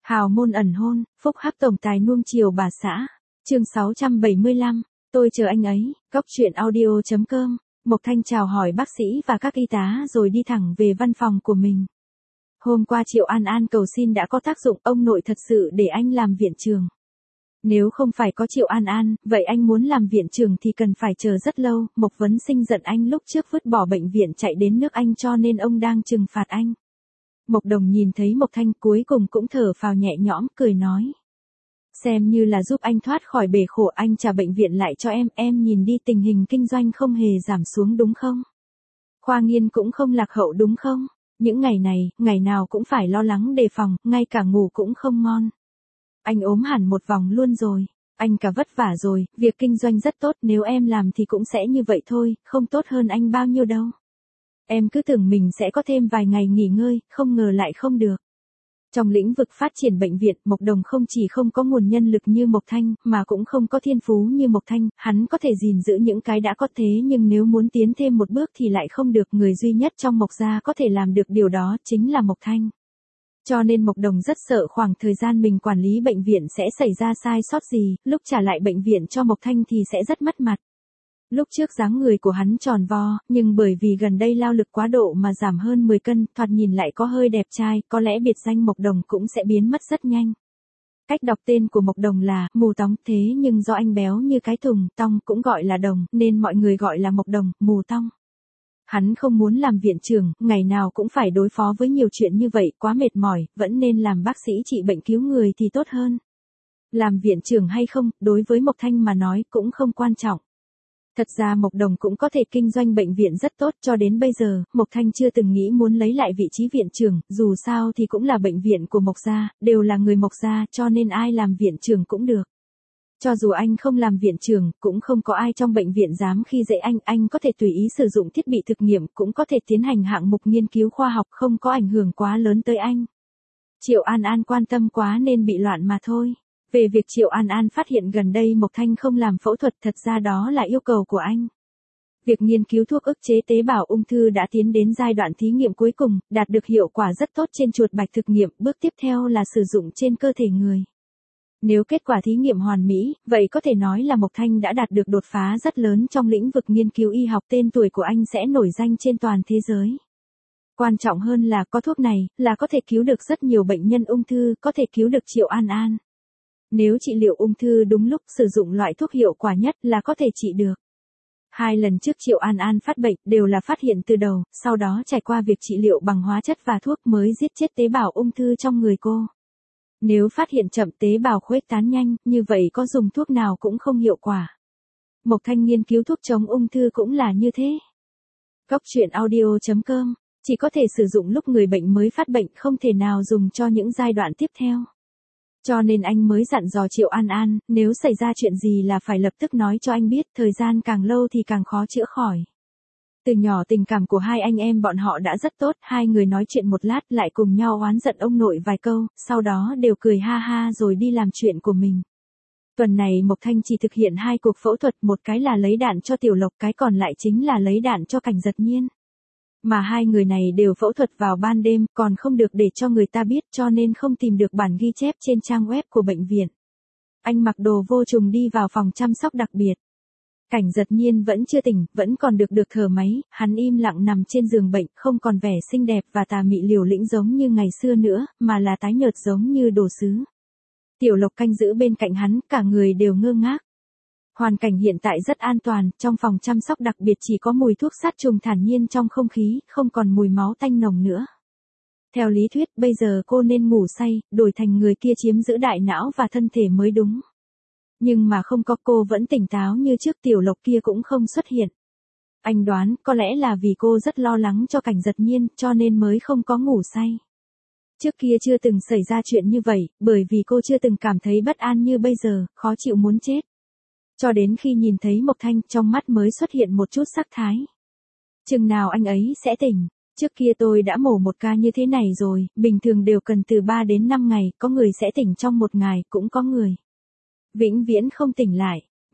Hào môn ẩn hôn, phúc hắc tổng tài nuông chiều bà xã. Chương 675, tôi chờ anh ấy, góc truyện audio.com. Mộc Thanh chào hỏi bác sĩ và các y tá rồi đi thẳng về văn phòng của mình. Hôm qua Triệu An An cầu xin đã có tác dụng, ông nội thật sự để anh làm viện trưởng. Nếu không phải có Triệu An An, vậy anh muốn làm viện trưởng thì cần phải chờ rất lâu. Mộc Vấn Sinh giận anh lúc trước vứt bỏ bệnh viện chạy đến nước Anh cho nên ông đang trừng phạt anh. Mộc Đồng nhìn thấy Mộc Thanh cuối cùng cũng thở phào nhẹ nhõm, cười nói. Xem như là giúp anh thoát khỏi bể khổ, anh trả bệnh viện lại cho em nhìn đi, tình hình kinh doanh không hề giảm xuống đúng không? Khoa nghiên cũng không lạc hậu đúng không? Những ngày này, ngày nào cũng phải lo lắng đề phòng, ngay cả ngủ cũng không ngon. Anh ốm hẳn một vòng luôn rồi, anh cả vất vả rồi, việc kinh doanh rất tốt, nếu em làm thì cũng sẽ như vậy thôi, không tốt hơn anh bao nhiêu đâu. Em cứ tưởng mình sẽ có thêm vài ngày nghỉ ngơi, không ngờ lại không được. Trong lĩnh vực phát triển bệnh viện, Mộc Đồng không chỉ không có nguồn nhân lực như Mộc Thanh, mà cũng không có thiên phú như Mộc Thanh, hắn có thể gìn giữ những cái đã có thế nhưng nếu muốn tiến thêm một bước thì lại không được, người duy nhất trong Mộc gia có thể làm được điều đó chính là Mộc Thanh. Cho nên Mộc Đồng rất sợ khoảng thời gian mình quản lý bệnh viện sẽ xảy ra sai sót gì, lúc trả lại bệnh viện cho Mộc Thanh thì sẽ rất mất mặt. Lúc trước dáng người của hắn tròn vo, nhưng bởi vì gần đây lao lực quá độ mà giảm hơn 10 cân, thoạt nhìn lại có hơi đẹp trai, có lẽ biệt danh Mộc Đồng cũng sẽ biến mất rất nhanh. Cách đọc tên của Mộc Đồng là Mù Tóng, thế nhưng do anh béo như cái thùng, Tong cũng gọi là Đồng, nên mọi người gọi là Mộc Đồng, Mù Tong. Hắn không muốn làm viện trưởng, ngày nào cũng phải đối phó với nhiều chuyện như vậy, quá mệt mỏi, vẫn nên làm bác sĩ trị bệnh cứu người thì tốt hơn. Làm viện trưởng hay không, đối với Mộc Thanh mà nói cũng không quan trọng. Thật ra Mộc Đồng cũng có thể kinh doanh bệnh viện rất tốt, cho đến bây giờ, Mộc Thanh chưa từng nghĩ muốn lấy lại vị trí viện trưởng, dù sao thì cũng là bệnh viện của Mộc gia, đều là người Mộc gia cho nên ai làm viện trưởng cũng được. Cho dù anh không làm viện trưởng, cũng không có ai trong bệnh viện dám khi dễ anh có thể tùy ý sử dụng thiết bị thực nghiệm, cũng có thể tiến hành hạng mục nghiên cứu khoa học, không có ảnh hưởng quá lớn tới anh. Triệu An An quan tâm quá nên bị loạn mà thôi. Về việc Triệu An An phát hiện gần đây Mộc Thanh không làm phẫu thuật, thật ra đó là yêu cầu của anh. Việc nghiên cứu thuốc ức chế tế bào ung thư đã tiến đến giai đoạn thí nghiệm cuối cùng, đạt được hiệu quả rất tốt trên chuột bạch thực nghiệm, bước tiếp theo là sử dụng trên cơ thể người. Nếu kết quả thí nghiệm hoàn mỹ, vậy có thể nói là Mộc Thanh đã đạt được đột phá rất lớn trong lĩnh vực nghiên cứu y học, tên tuổi của anh sẽ nổi danh trên toàn thế giới. Quan trọng hơn là có thuốc này, là có thể cứu được rất nhiều bệnh nhân ung thư, có thể cứu được Triệu An An. Nếu trị liệu ung thư đúng lúc, sử dụng loại thuốc hiệu quả nhất là có thể trị được. 2 lần trước Triệu An An phát bệnh đều là phát hiện từ đầu, sau đó trải qua việc trị liệu bằng hóa chất và thuốc mới giết chết tế bào ung thư trong người cô. Nếu phát hiện chậm, tế bào khuếch tán nhanh, như vậy có dùng thuốc nào cũng không hiệu quả. Mộc Thanh nghiên cứu thuốc chống ung thư cũng là như thế. Góc truyện audio.com, chỉ có thể sử dụng lúc người bệnh mới phát bệnh, không thể nào dùng cho những giai đoạn tiếp theo. Cho nên anh mới dặn dò Triệu An An, nếu xảy ra chuyện gì là phải lập tức nói cho anh biết, thời gian càng lâu thì càng khó chữa khỏi. Từ nhỏ tình cảm của hai anh em bọn họ đã rất tốt, hai người nói chuyện một lát lại cùng nhau oán giận ông nội vài câu, sau đó đều cười ha ha rồi đi làm chuyện của mình. Tuần này Mộc Thanh chỉ thực hiện 2 cuộc phẫu thuật, một cái là lấy đạn cho Tiểu Lộc, cái còn lại chính là lấy đạn cho Cảnh Giật Nhiên. Mà hai người này đều phẫu thuật vào ban đêm, còn không được để cho người ta biết, cho nên không tìm được bản ghi chép trên trang web của bệnh viện. Anh mặc đồ vô trùng đi vào phòng chăm sóc đặc biệt. Cảnh Giật Nhiên vẫn chưa tỉnh, vẫn còn được thở máy, hắn im lặng nằm trên giường bệnh, không còn vẻ xinh đẹp và tà mị liều lĩnh giống như ngày xưa nữa, mà là tái nhợt giống như đồ sứ. Tiểu Lộc canh giữ bên cạnh hắn, cả người đều ngơ ngác. Hoàn cảnh hiện tại rất an toàn, trong phòng chăm sóc đặc biệt chỉ có mùi thuốc sát trùng thản nhiên trong không khí, không còn mùi máu tanh nồng nữa. Theo lý thuyết, bây giờ cô nên ngủ say, đổi thành người kia chiếm giữ đại não và thân thể mới đúng. Nhưng mà không có, cô vẫn tỉnh táo như trước, Tiểu Lộc kia cũng không xuất hiện. Anh đoán, có lẽ là vì cô rất lo lắng cho Cảnh Giật Nhiên, cho nên mới không có ngủ say. Trước kia chưa từng xảy ra chuyện như vậy, bởi vì cô chưa từng cảm thấy bất an như bây giờ, khó chịu muốn chết. Cho đến khi nhìn thấy Mộc Thanh, trong mắt mới xuất hiện một chút sắc thái. Chừng nào anh ấy sẽ tỉnh, trước kia tôi đã mổ một ca như thế này rồi, bình thường đều cần từ 3 đến 5 ngày, có người sẽ tỉnh trong 1 ngày, cũng có người vĩnh viễn không tỉnh lại.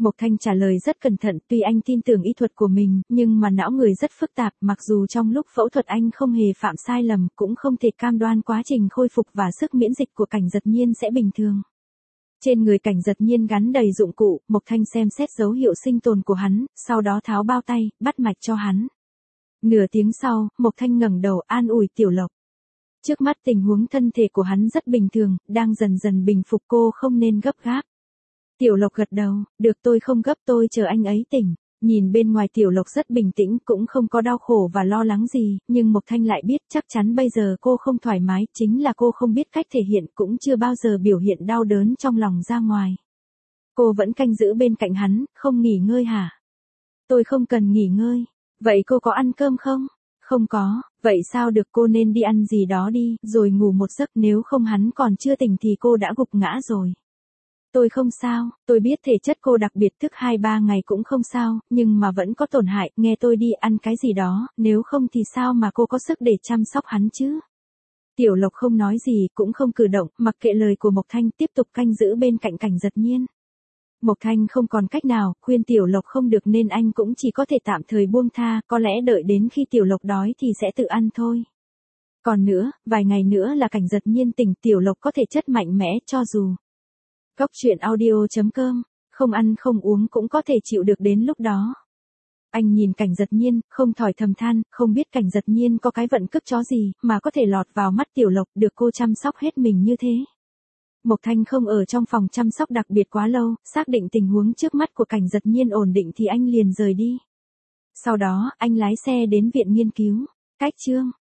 Mộc Thanh trả lời rất cẩn thận, tuy anh tin tưởng y thuật của mình, nhưng mà não người rất phức tạp, mặc dù trong lúc phẫu thuật anh không hề phạm sai lầm, cũng không thể cam đoan quá trình khôi phục và sức miễn dịch của Cảnh Giật Nhiên sẽ bình thường. Trên người Cảnh Giật Nhiên gắn đầy dụng cụ, Mộc Thanh xem xét dấu hiệu sinh tồn của hắn, sau đó tháo bao tay, bắt mạch cho hắn. Nửa tiếng sau, Mộc Thanh ngẩng đầu an ủi Tiểu Lộc. Trước mắt tình huống thân thể của hắn rất bình thường, đang dần dần bình phục, cô không nên gấp gáp. Tiểu Lộc gật đầu, được, tôi không gấp, tôi chờ anh ấy tỉnh. Nhìn bên ngoài Tiểu Lộc rất bình tĩnh, cũng không có đau khổ và lo lắng gì, nhưng Mộc Thanh lại biết chắc chắn bây giờ cô không thoải mái, chính là cô không biết cách thể hiện, cũng chưa bao giờ biểu hiện đau đớn trong lòng ra ngoài. Cô vẫn canh giữ bên cạnh hắn, không nghỉ ngơi hả? Tôi không cần nghỉ ngơi. Vậy cô có ăn cơm không? Không có, vậy sao được, cô nên đi ăn gì đó đi, rồi ngủ một giấc, nếu không hắn còn chưa tỉnh thì cô đã gục ngã rồi. Tôi không sao, tôi biết thể chất cô đặc biệt, thức 2-3 ngày cũng không sao, nhưng mà vẫn có tổn hại, nghe tôi đi, ăn cái gì đó, nếu không thì sao mà cô có sức để chăm sóc hắn chứ? Tiểu Lộc không nói gì, cũng không cử động, mặc kệ lời của Mộc Thanh, tiếp tục canh giữ bên cạnh Cảnh Giật Nhiên. Mộc Thanh không còn cách nào, khuyên Tiểu Lộc không được nên anh cũng chỉ có thể tạm thời buông tha, có lẽ đợi đến khi Tiểu Lộc đói thì sẽ tự ăn thôi. Còn nữa, vài ngày nữa là Cảnh Giật Nhiên tỉnh, Tiểu Lộc có thể chất mạnh mẽ, cho dù Góc truyện audio.com, không ăn không uống cũng có thể chịu được đến lúc đó. Anh nhìn Cảnh Giật Nhiên, không thỏi thầm than, không biết Cảnh Giật Nhiên có cái vận cướp chó gì, mà có thể lọt vào mắt Tiểu Lộc, được cô chăm sóc hết mình như thế. Mộc Thanh không ở trong phòng chăm sóc đặc biệt quá lâu, xác định tình huống trước mắt của Cảnh Giật Nhiên ổn định thì anh liền rời đi. Sau đó, anh lái xe đến viện nghiên cứu. Cách chương